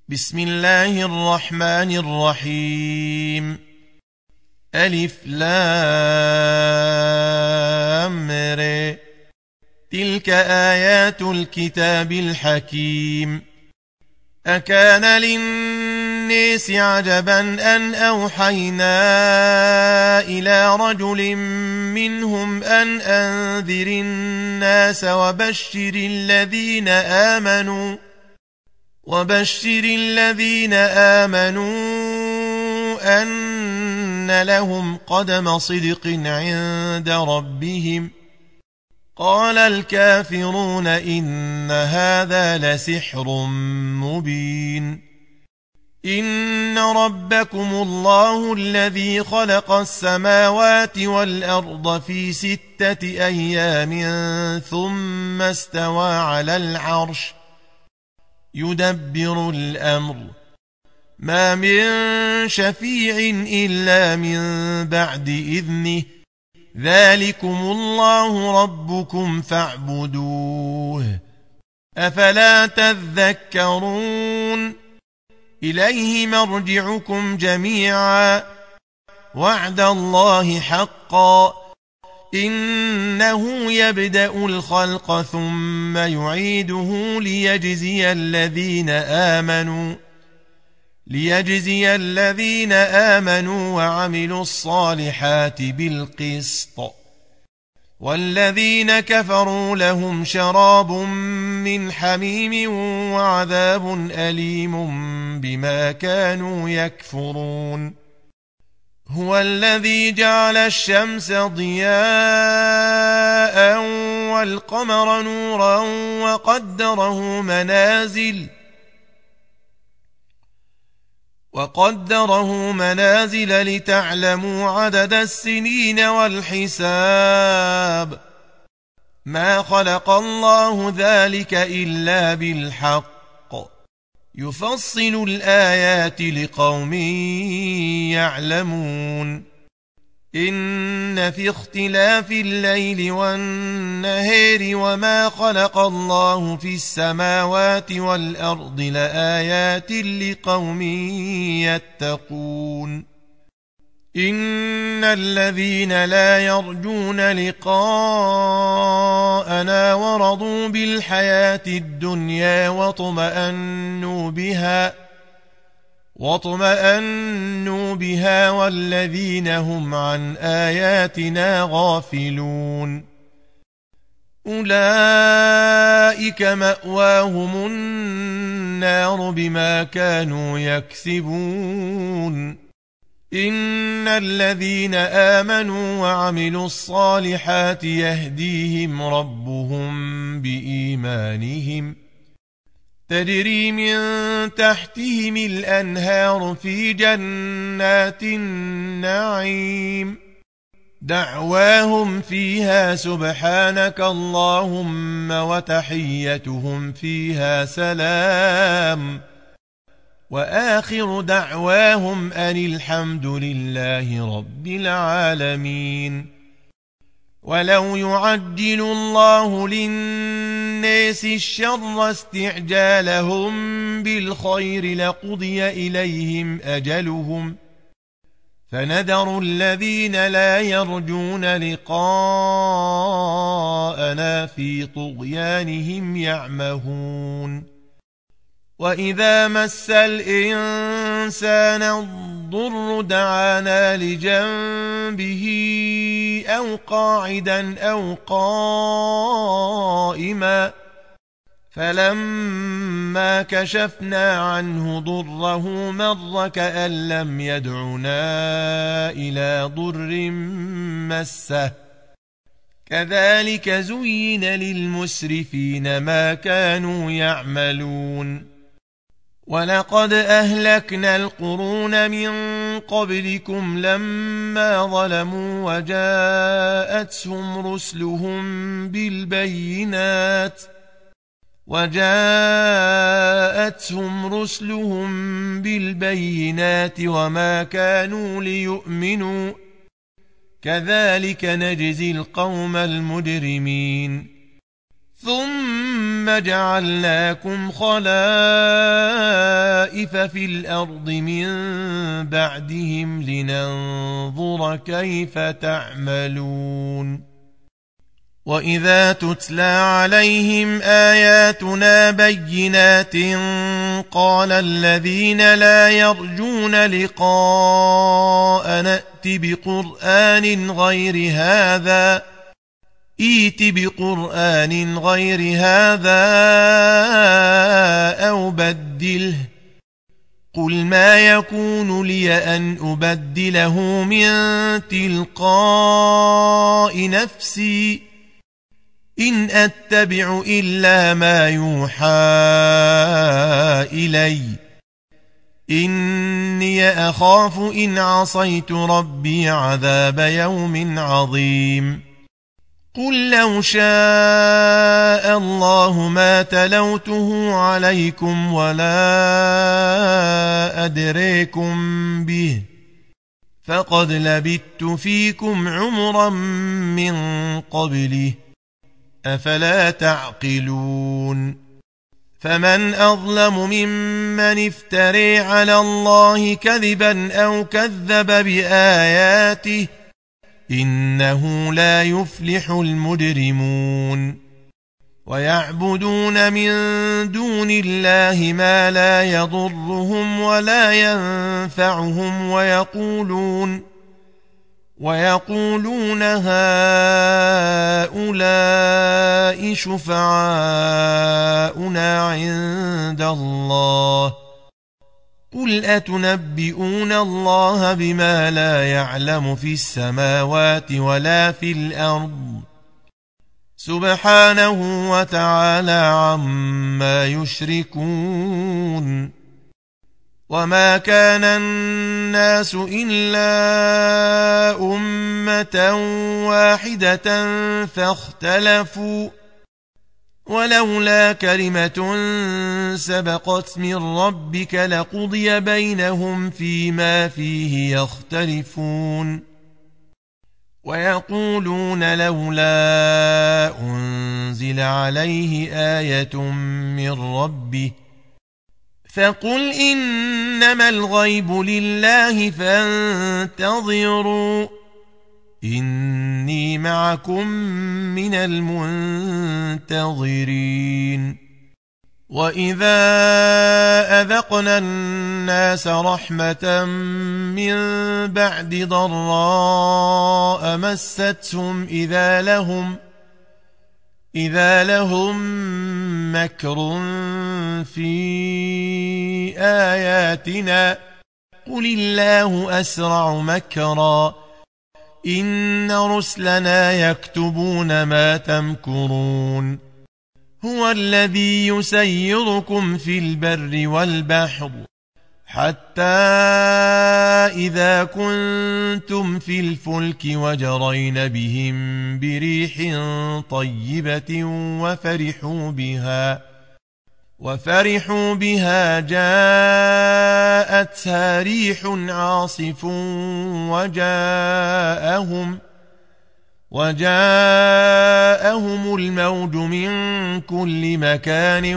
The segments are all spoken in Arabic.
بسم الله الرحمن الرحيم. ألف لام ر. تلك آيات الكتاب الحكيم. أكان للناس عجبا أن أوحينا إلى رجل منهم أن أنذر الناس وبشر الذين آمنوا أن لهم قدم صدق عند ربهم. قال الكافرون إن هذا لسحر مبين. إن ربكم الله الذي خلق السماوات والأرض في 6 أيام ثم استوى على العرش يدبر الأمر ما من شفيع إلا من بعد إذنه ذلكم الله ربكم فاعبدوه أفلا تذكرون. إليه مرجعكم جميعا وعد الله حقا إنه يبدأ الخلق ثم يعيده ليجزي الذين آمنوا وعملوا الصالحات بالقسط. والذين كفروا لهم شراب من حميم وعذاب أليم بما كانوا يكفرون. هو الذي جعل الشمس ضياء والقمر نورا وقدره منازل لتعلموا عدد السنين والحساب. ما خلق الله ذلك إلا بالحق يفصل الآيات لقوم يعلمون. إن في اختلاف الليل والنهار وما خلق الله في السماوات والأرض لآيات لقوم يتقون. إن الذين لا يرجون لقاءنا ورضوا بالحياة الدنيا واطمأنوا بها والذين هم عن آياتنا غافلون أولئك مأواهم النار بما كانوا يكسبون. إن الذين آمنوا وعملوا الصالحات يهديهم ربهم بإيمانهم تجري من تحتهم الأنهار في جنات النعيم دعواهم فيها سبحانك اللهم وتحيتهم فيها سلام وآخر دعواهم أن الحمد لله رب العالمين. ولو يعجل الله للناس الشر استعجالهم بالخير لقضي إليهم أجلهم فنذر الذين لا يرجون لقاءنا في طغيانهم يعمهون. وإذا مس الإنسان الضر دعانا لجنبه أو قاعدا أو قائما فلما كشفنا عنه ضره مر كأن لم يدعنا إلى ضر مسه كذلك زين للمسرفين ما كانوا يعملون. ولقد أهلكنا القرون من قبلكم لما ظلموا وجاءتهم رسلهم بالبينات وما كانوا ليؤمنوا كذلك نجزي القوم المجرمين. ثم جعلناكم خلائف خسائف في الأرض من بعدهم لننظر كيف تعملون وإذا تتلى عليهم آياتنا بينات قال الذين لا يرجون لقاء نأت بقرآن غير هذا أو بدله قل ما يكون لي أن أبدله من تلقاء نفسي إن أتبع إلا ما يوحى إلي إني أخاف إن عصيت ربي عذاب يوم عظيم قل لو شاء الله ما تلوته عليكم ولا أدريكم به فقد لبثت فيكم عمرا من قبله أفلا تعقلون فمن أظلم ممن افتري على الله كذبا أو كذب بآياته إنه لا يفلح المجرمون ويعبدون من دون الله ما لا يضرهم ولا ينفعهم ويقولون هؤلاء شفعاؤنا عند الله قل أتنبئون الله بما لا يعلم في السماوات ولا في الأرض سبحانه وتعالى عما يشركون وما كان الناس إلا أمة واحدة فاختلفوا ولولا كلمة سبقت من ربك لقضي بينهم فيما فيه يختلفون ويقولون لولا أنزل عليه آية من ربه فقل إنما الغيب لله فانتظروا إني معكم من المنتظرين وإذا أذقنا الناس رحمة من بعد ضراء مستهم إذا لهم مكر في آياتنا قل الله أسرع مكرا إن رسلنا يكتبون ما تمكرون هو الذي يسيركم في البر والبحر حتى إذا كنتم في الفلك وجرين بهم بريح طيبة وفرحوا بها جاءتها ريح عاصف وجاءهم الموج من كل مكان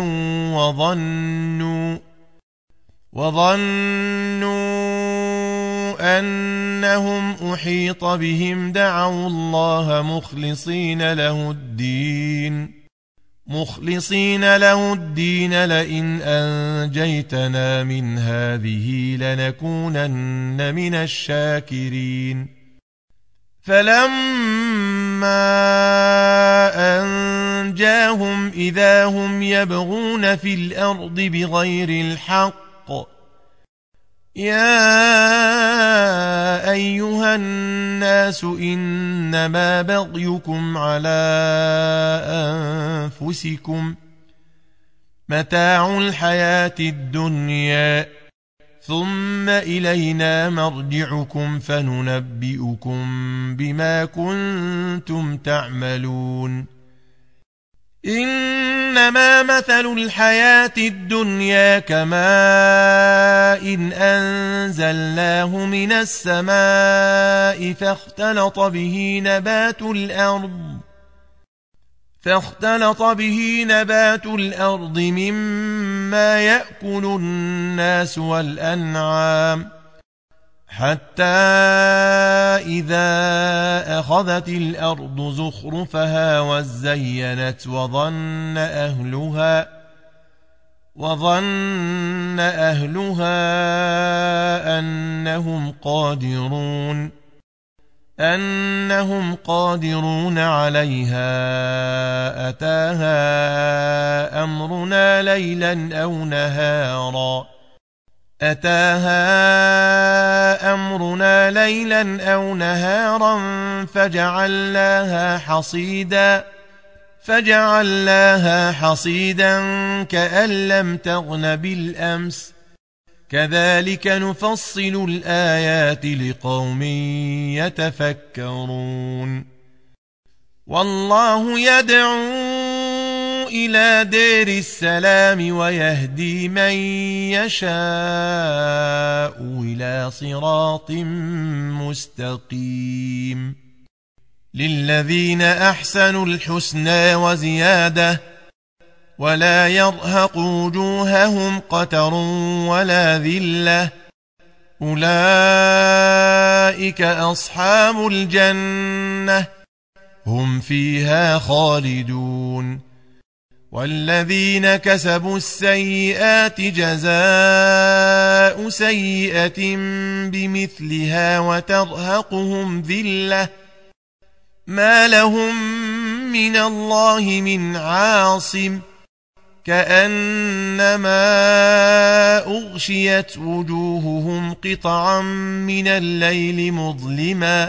وظنوا أنهم أحيط بهم دعوا الله مخلصين له الدين لئن أنجيتنا من هذه لنكونن من الشاكرين فلما أنجاهم إذا هم يبغون في الأرض بغير الحق يا أيها الناس إنما بغيكم على أنفسكم متاع الحياة الدنيا ثم إلينا مرجعكم فننبئكم بما كنتم تعملون إنما مثل الحياة الدنيا كماء إن أنزلناه من السماء فاختلط به نبات الأرض مما يأكل الناس والأنعام حتى إذا أخذت الأرض زخرفها وزينت وظن أهلها أنهم قادرون عليها أتاها أمرنا ليلا أو نهارا فجعلناها حصيدا كأن لم تغن بالأمس كذلك نفصل الآيات لقوم يتفكرون والله يدعو إلى دار السلام ويهدي من يشاء إلى صراط مستقيم للذين أحسنوا الحسنى وزيادة ولا يرهق وجوههم قتر ولا ذلة أولئك أصحاب الجنة هم فيها خالدون والذين كسبوا السيئات جزاء سيئة بمثلها وترهقهم ذلة ما لهم من الله من عاصم كأنما أغشيت وجوههم قطعا من الليل مظلما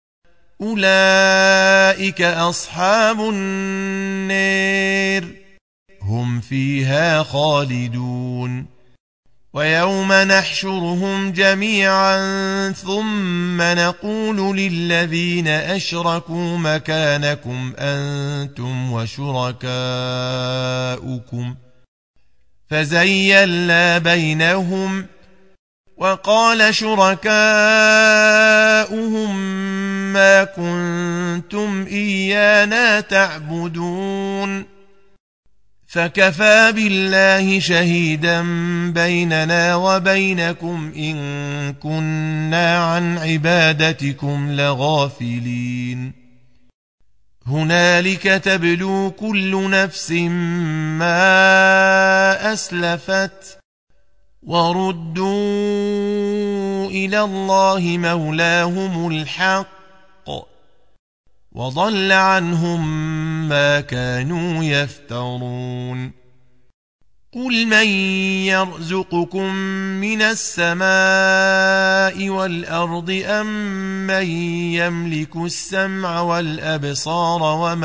أولئك أصحاب النار هم فيها خالدون ويوم نحشرهم جميعا ثم نقول للذين أشركوا مكانكم أنتم وشركاؤكم فزيلنا بينهم وقال شركاؤهم ما كنتم إيانا تعبدون فكفى بالله شهيدا بيننا وبينكم إن كنا عن عبادتكم لغافلين هنالك تبلو كل نفس ما أسلفت وردوا إلى الله مولاهم الحق وضل عنهم ما كانوا يفترون قل من يرزقكم من السماء والأرض أم من يملك السمع والأبصار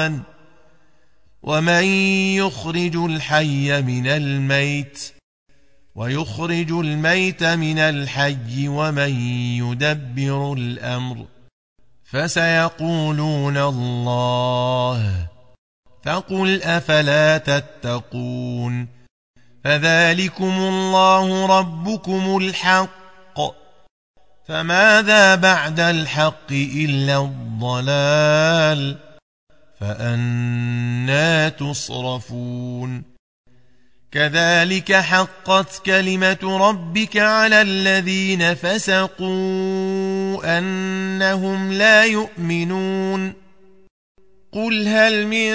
ومن يخرج الحي من الميت ويخرج الميت من الحي ومن يدبر الأمر فسيقولون الله فقل أفلا تتقون فذلكم الله ربكم الحق فماذا بعد الحق إلا الضلال فأنى تصرفون كذلك حقت كلمة ربك على الذين فسقوا أنهم لا يؤمنون قل هل من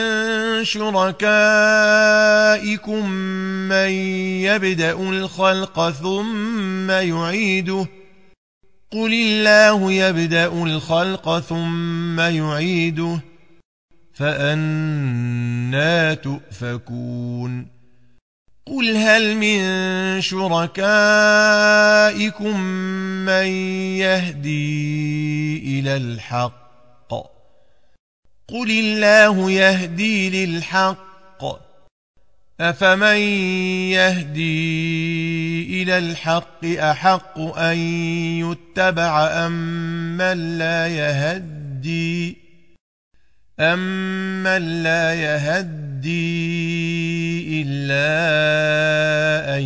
شركائكم من يبدأ الخلق ثم يعيده قل الله يبدأ الخلق ثم يعيده فأنى تؤفكون قل هل من شركائكم من يهدي إلى الحق قل الله يهدي للحق أفمن يهدي إلى الحق أحق أن يتبع أمن لا يهدي إلا أن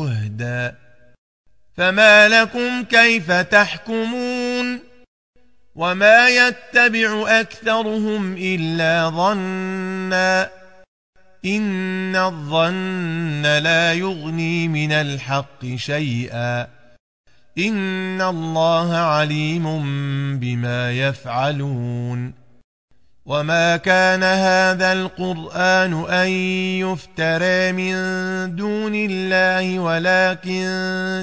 يهدى فما لكم كيف تحكمون وما يتبع أكثرهم إلا ظنا إن الظن لا يغني من الحق شيئا إن الله عليم بما يفعلون وما كان هذا القرآن أن يفترى من دون الله ولكن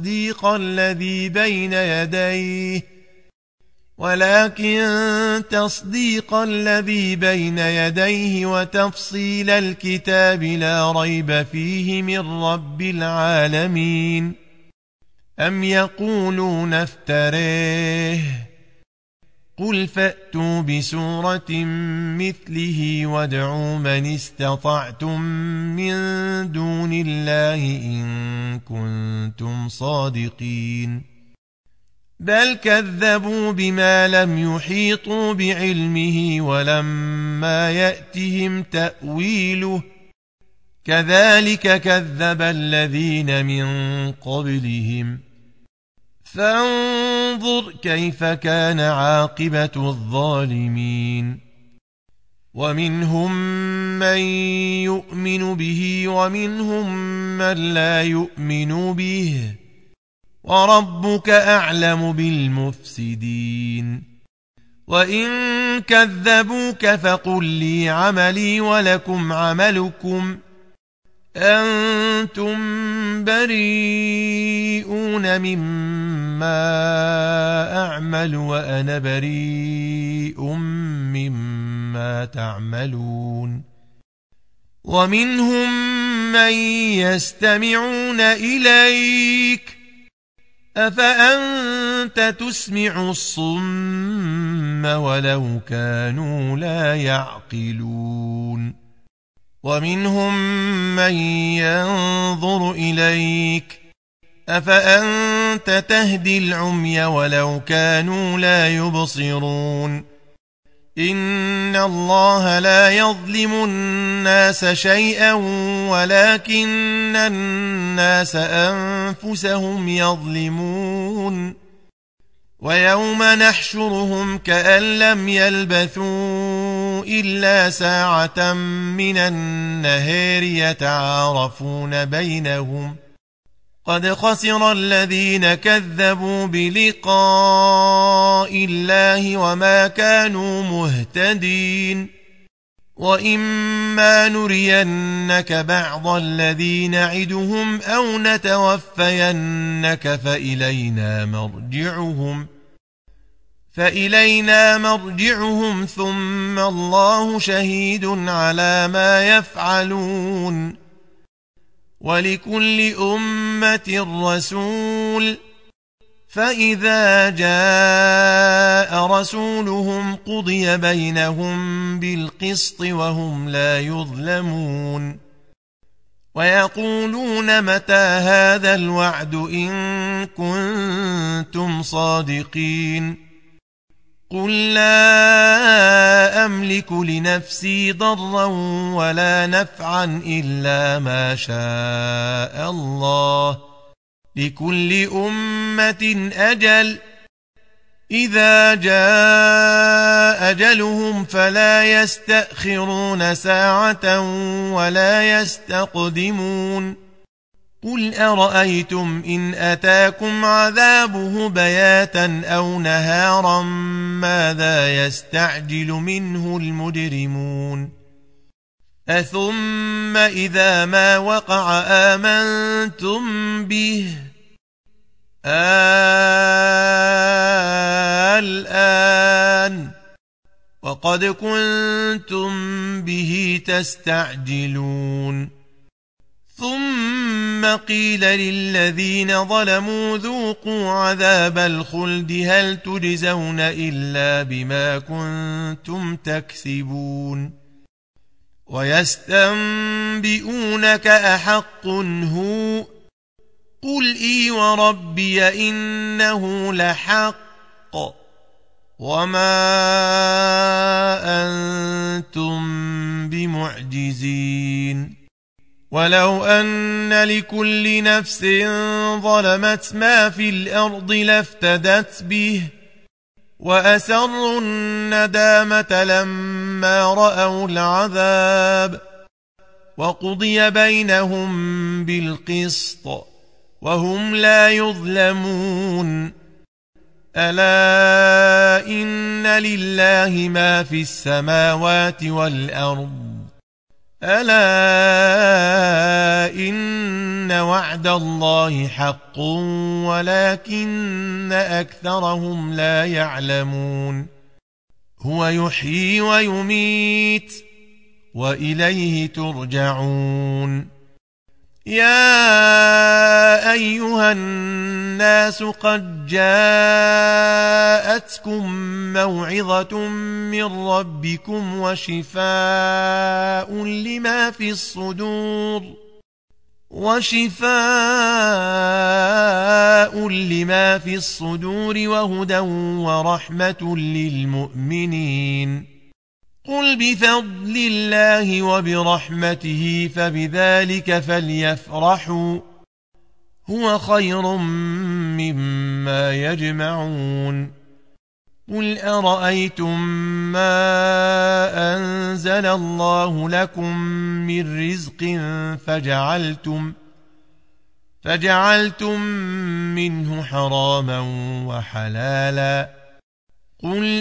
تصديق الذي بين يديه وتفصيل الكتاب لا ريب فيه من رب العالمين أم يقولون افتريه قل فأتوا بسورة مثله وادعوا من استطعتم من دون الله إن كنتم صادقين بل كذبوا بما لم يحيطوا بعلمه ولما يأتهم تأويله كذلك كذب الذين من قبلهم فانظر كيف كان عاقبة الظالمين ومنهم من يؤمن به ومنهم من لا يؤمن به وربك أعلم بالمفسدين وإن كذبوك فقل لي عملي ولكم عملكم أنتم بريئون مما أعمل وأنا بريء مما تعملون ومنهم من يستمعون إليك أفأنت تسمع الصم ولو كانوا لا يعقلون ومنهم من ينظر إليك أفأنت تهدي العمي ولو كانوا لا يبصرون إن الله لا يظلم الناس شيئا ولكن الناس أنفسهم يظلمون ويوم نحشرهم كأن لم يلبثوا إلا ساعة من النهار يتعارفون بينهم قد خسر الذين كذبوا بلقاء الله وما كانوا مهتدين وإما نرينك بعض الذي نعدهم أو نتوفينك فإلينا مرجعهم ثم الله شهيد على ما يفعلون ولكل أمة رسول فإذا جاء رسولهم قضي بينهم بالقسط وهم لا يظلمون ويقولون متى هذا الوعد إن كنتم صادقين قل لا أملك لنفسي ضرا ولا نفعا إلا ما شاء الله لكل أمة أجل إذا جاء أجلهم فلا يستأخرون ساعة ولا يستقدمون قل أرأيتم إن أتاكم عذابه بياتا أو نهارا ماذا يستعجل منه المجرمون أثم إذا ما وقع آمنتم به الآن وقد كنتم به تستعجلون ثم قيل للذين ظلموا ذوقوا عذاب الخلد هل تجزون إلا بما كنتم تكسبون ويستنبئونك أحق هو قل إي وربي إنه لحق وما أنتم بمعجزين ولو أن لكل نفس ظلمت ما في الأرض لافتدت به وأسروا الندامة لما رأوا العذاب وقضي بينهم بالقسط وهم لا يظلمون ألا إن لله ما في السماوات والأرض ألا إن وعد الله حق ولكن أكثرهم لا يعلمون هو يحيي ويميت وإليه ترجعون يا أيها الناس قد جاءتكم موعظة من ربكم وشفاء لما في الصدور وهدى ورحمة للمؤمنين قل بفضل الله وبرحمته فبذلك فليفرحوا هو خير مما يجمعون قل أرأيتم ما أنزل الله لكم من رزق فجعلتم منه حراما وحلالا قل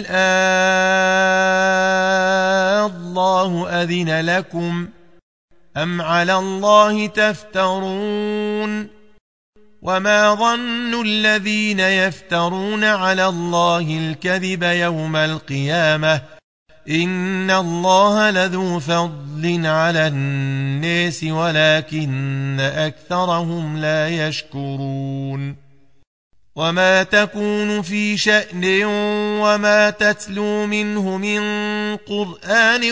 الله أذن لكم أم على الله تفترون وما ظن الذين يفترون على الله الكذب يوم القيامة إن الله لذو فضل على الناس ولكن أكثرهم لا يشكرون وما تكون في شأن وما تتلو منه من قرآن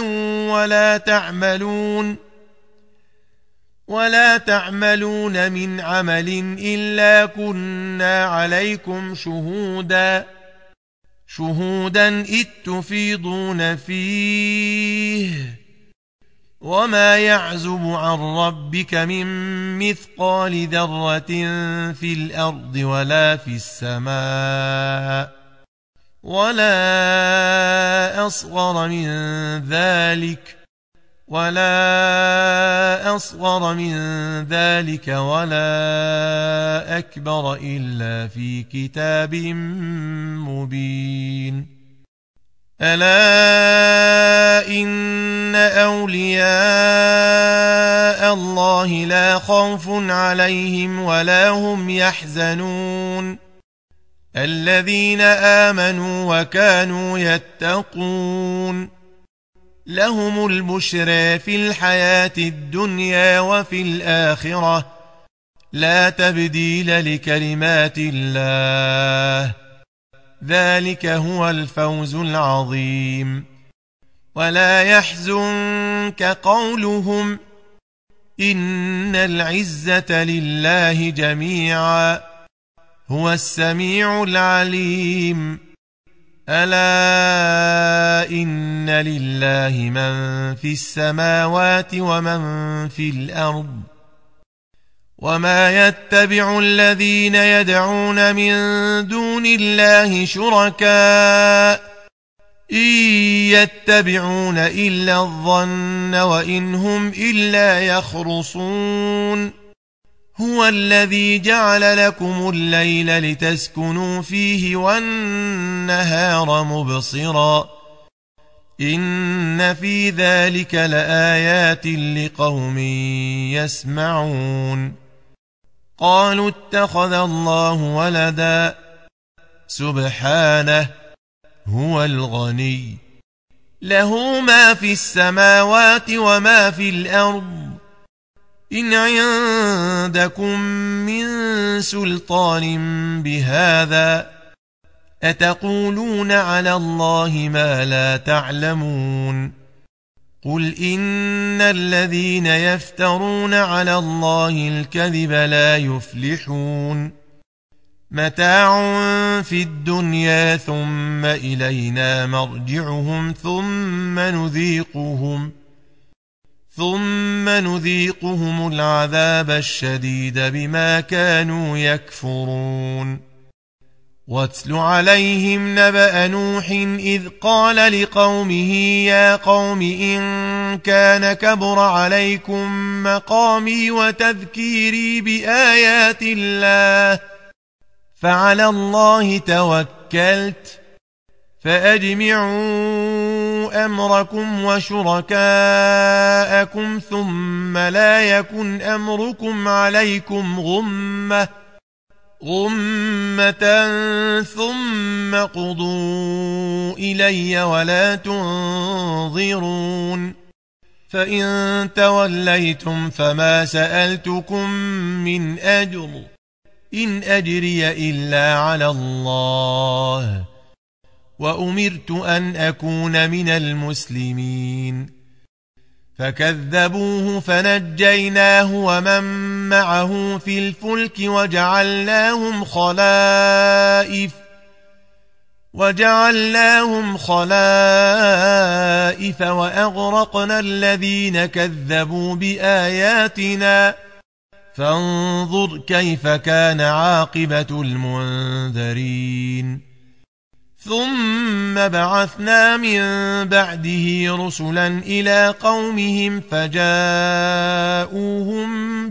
ولا تعملون من عمل إلا كنا عليكم شهودا إذ تفيضون فيه وما يعزب عن ربك من مثقال ذرة في الأرض ولا في السماء ولا أصغر من ذلك ولا أكبر إلا في كتاب مبين ألا إن أولياء الله لا خوف عليهم ولا هم يحزنون الذين آمنوا وكانوا يتقون لهم البشرى في الحياة الدنيا وفي الآخرة لا تبديل لكلمات الله ذلك هو الفوز العظيم ولا يحزنك قولهم إن العزة لله جميعا هو السميع العليم ألا إن لله من في السماوات ومن في الأرض وما يتبع الذين يدعون من دون الله شركاء إن يتبعون إلا الظن وإن هم إلا يخرصون هو الذي جعل لكم الليل لتسكنوا فيه والنهار مبصرا إن في ذلك لآيات لقوم يسمعون قالوا اتخذ الله ولدا سبحانه هو الغني له ما في السماوات وما في الأرض إن عندكم من سلطان بهذا أتقولون على الله ما لا تعلمون قل إن الذين يفترون على الله الكذب لا يفلحون متاع في الدنيا ثم إلينا مرجعهم ثم نذيقهم العذاب الشديد بما كانوا يكفرون واتل عليهم نبأ نوح إذ قال لقومه يا قوم إن كان كبر عليكم مقامي وتذكيري بآيات الله فعلى الله توكلت فأجمعوا أمركم وشركاءكم ثم لا يكن أمركم عليكم غمة ثم قضوا إلي ولا تنظرون فإن توليتم فما سألتكم من أجر إن أجري إلا على الله وأمرت أن أكون من المسلمين فكذبوه فنجيناه ومن معه في الفلك وجعلناهم خلائف وأغرقنا الذين كذبوا بآياتنا فانظر كيف كان عاقبة المنذرين ثم بعثنا من بعده رسلا إلى قومهم فجاءوهم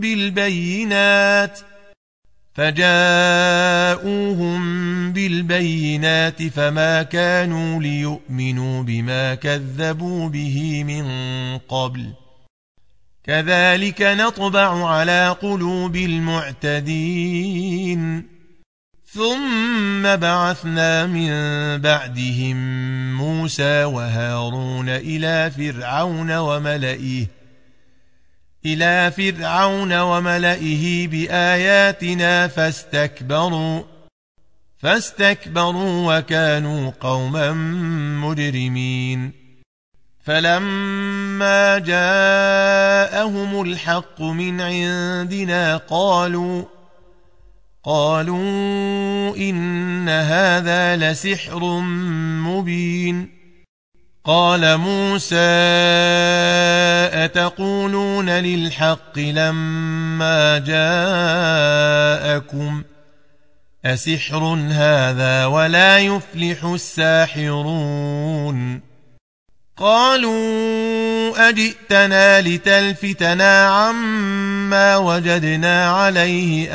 بالبينات فما كانوا ليؤمنوا بما كذبوا به من قبل كذلك نطبع على قلوب المعتدين ثم بعثنا من بعدهم موسى وهارون إلى فرعون وملئه بآياتنا فاستكبروا وكانوا قوما مجرمين فلما جاءهم الحق من عندنا قالوا إن هذا لسحر مبين قال موسى أتقولون للحق لما جاءكم أسحر هذا ولا يفلح الساحرون قالوا أجئتنا لتلفتنا عما وجدنا عليه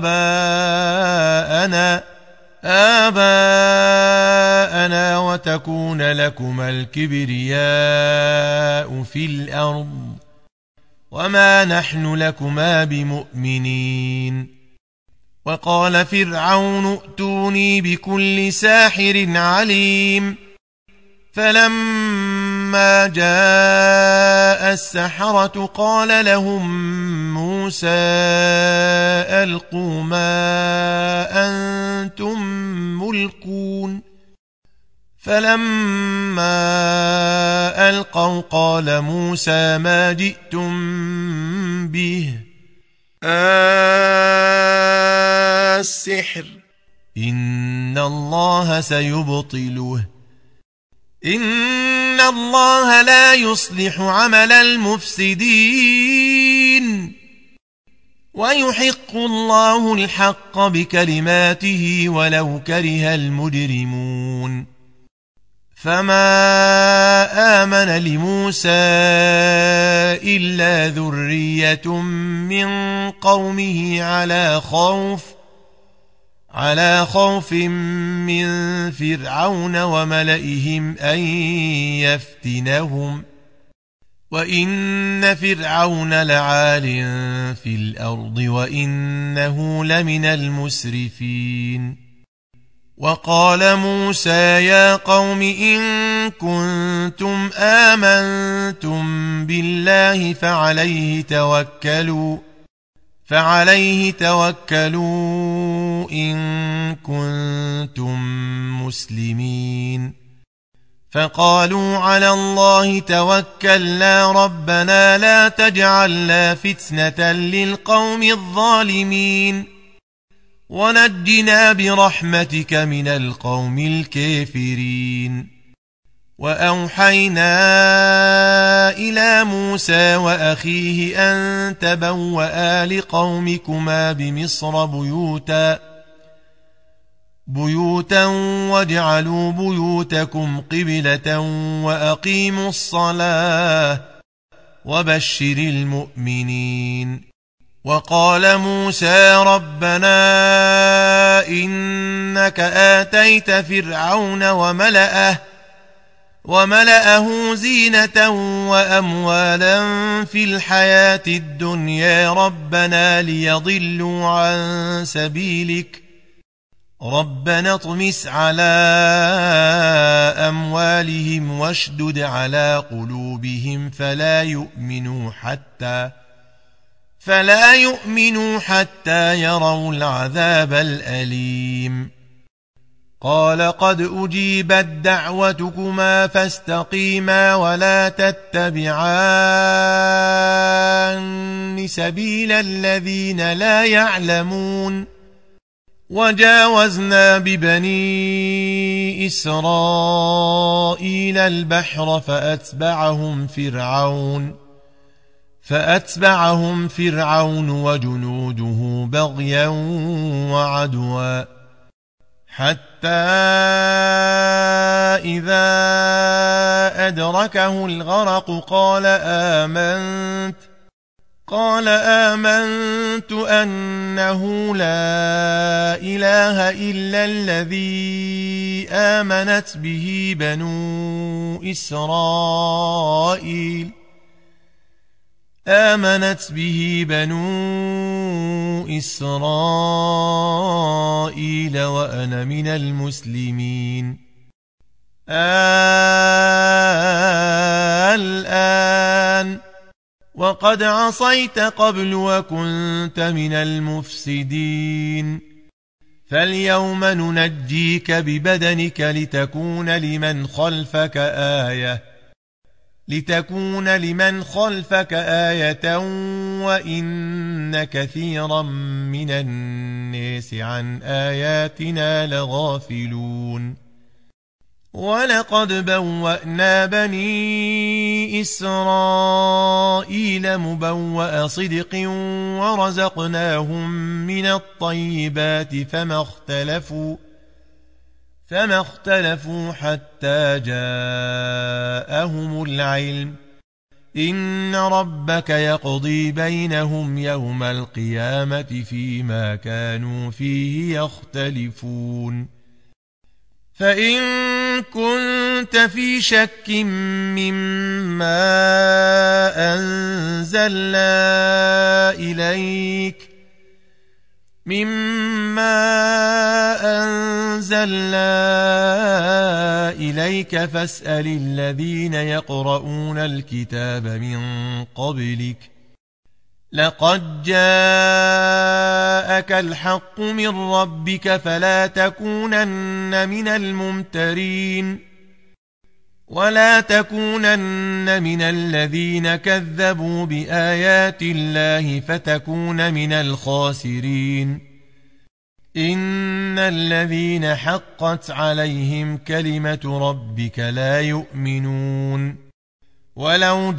آباءنا وتكون لكما الكبرياء في الأرض وما نحن لكما بمؤمنين وقال فرعون ائتوني بكل ساحر عليم فلما جاء السحرة قال لهم موسى ألقوا ما أنتم ملقون فلما ألقوا قال موسى ما جئتم به السحر إن الله سيبطله إن الله لا يصلح عمل المفسدين ويحق الله الحق بكلماته ولو كره المجرمون فما آمن لموسى إلا ذرية من قومه على خوف من فرعون وملئهم أن يفتنهم وإن فرعون لعال في الأرض وإنه لمن المسرفين وقال موسى يا قوم إن كنتم آمنتم بالله فعليه توكلوا إن كنتم مسلمين فقالوا على الله توكلنا ربنا لا تجعلنا فتنة للقوم الظالمين ونجنا برحمتك من القوم الكافرين وأوحينا إلى موسى وأخيه أن تبوأ لقومكما بمصر بيوتا واجعلوا بيوتكم قبلة وأقيموا الصلاة وبشر المؤمنين. وقال موسى ربنا إنك آتيت فرعون وملأه زينة وأموالا في الحياة الدنيا ربنا ليضلوا عن سبيلك ربنا اطمس على أموالهم واشدد على قلوبهم فلا يؤمنوا حتى يروا العذاب الأليم. قال قد أجيبت دعوتكما فاستقيما ولا تتبعان سبيل الذين لا يعلمون. وجاوزنا ببني إسرائيل البحر فأتبعهم فرعون وجنوده بغيا وعدوا حتى إذا أدركه الغرق قال آمنت أنه لا إله إلا الذي آمنت به بنو إسرائيل وأنا من المسلمين. الآن وقد عصيت قبل وكنت من المفسدين. فاليوم ننجيك ببدنك لتكون لمن خلفك آية وإن كثيرا من الناس عن آياتنا لغافلون. ولقد بوأنا بني إسرائيل مبوأ صدق ورزقناهم من الطيبات فما اختلفوا حتى جاءهم العلم. إن ربك يقضي بينهم يوم القيامة فيما كانوا فيه يختلفون. فإن كنت في شك مما أنزلنا إليك فاسأل الذين يقرؤون الكتاب من قبلك لقد جاءك الحق من ربك فلا تكونن من الممترين ولا تكونن من الذين كذبوا بآيات الله فتكون من الخاسرين. إن الذين حقت عليهم كلمة ربك لا يؤمنون ولو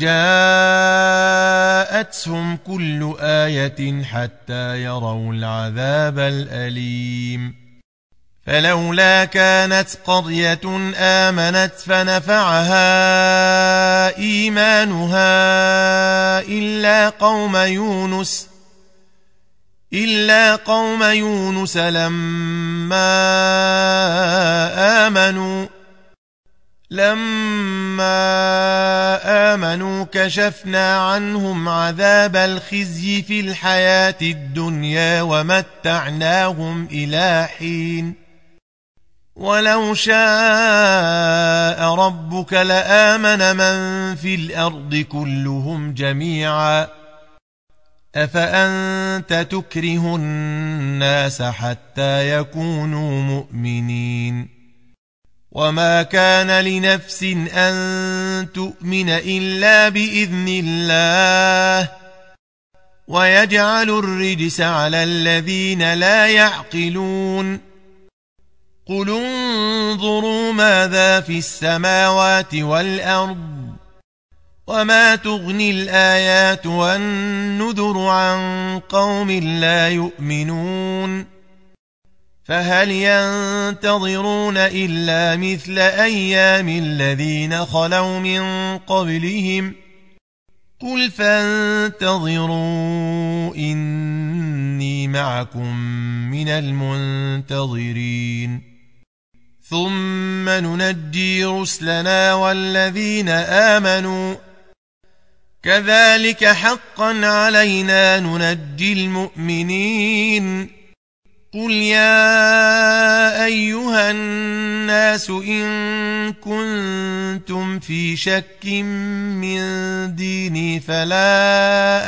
جاءتهم كل آية حتى يروا العذاب الأليم. فلولا كانت قرية آمنت فنفعها إيمانها إلا قوم يونس لما آمنوا كشفنا عنهم عذاب الخزي في الحياة الدنيا ومتعناهم إلى حين. ولو شاء ربك لآمن من في الأرض كلهم جميعا أفأنت تكره الناس حتى يكونوا مؤمنين. وما كان لنفس أن تؤمن إلا بإذن الله ويجعل الرجس على الذين لا يعقلون. قل انظروا ماذا في السماوات والأرض وما تغني الآيات والنذر عن قوم لا يؤمنون. فهل ينتظرون إلا مثل أيام الذين خلوا من قبلهم قل فانتظروا إني معكم من المنتظرين ثم ننجي رسلنا والذين آمنوا كذلك حقا علينا ننجي المؤمنين قل يا أيها الناس إن كنتم في شك من ديني فلا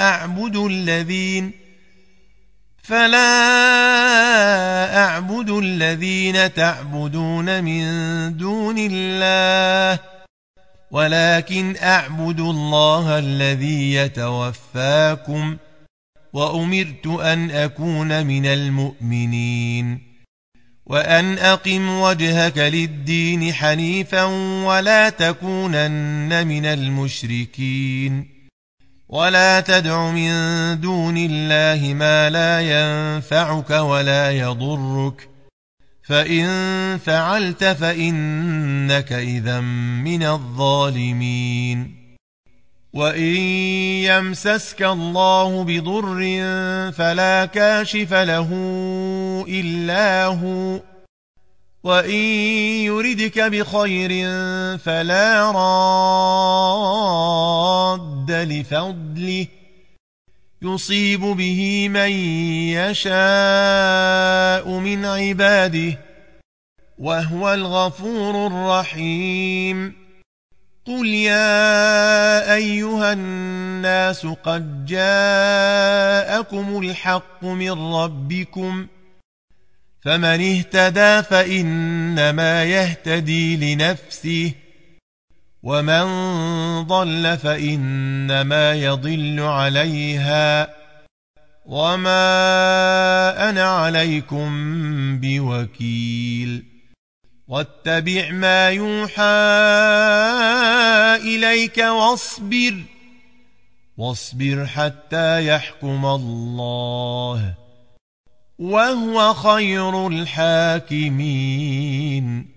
أعبد الذين تعبدون من دون الله ولكن أعبد الله الذي يتوفاكم وأمرت أن أكون من المؤمنين وأن أقم وجهك للدين حنيفا ولا تكونن من المشركين ولا تدع من دون الله ما لا ينفعك ولا يضرك فإن فعلت فإنك إذا من الظالمين وإن يمسسك الله بضر فلا كاشف له إلا هو وإن يردك بخير فلا راد لفضله يصيب به من يشاء من عباده وهو الغفور الرحيم قل يا أيها الناس قد جاءكم الحق من ربكم فمن اهتدى فإنما يهتدي لنفسه ومن ضل فإنما يضل عليها وما أنا عليكم بوكيل واتبع ما يوحى إليك واصبر حتى يحكم الله وهو خير الحاكمين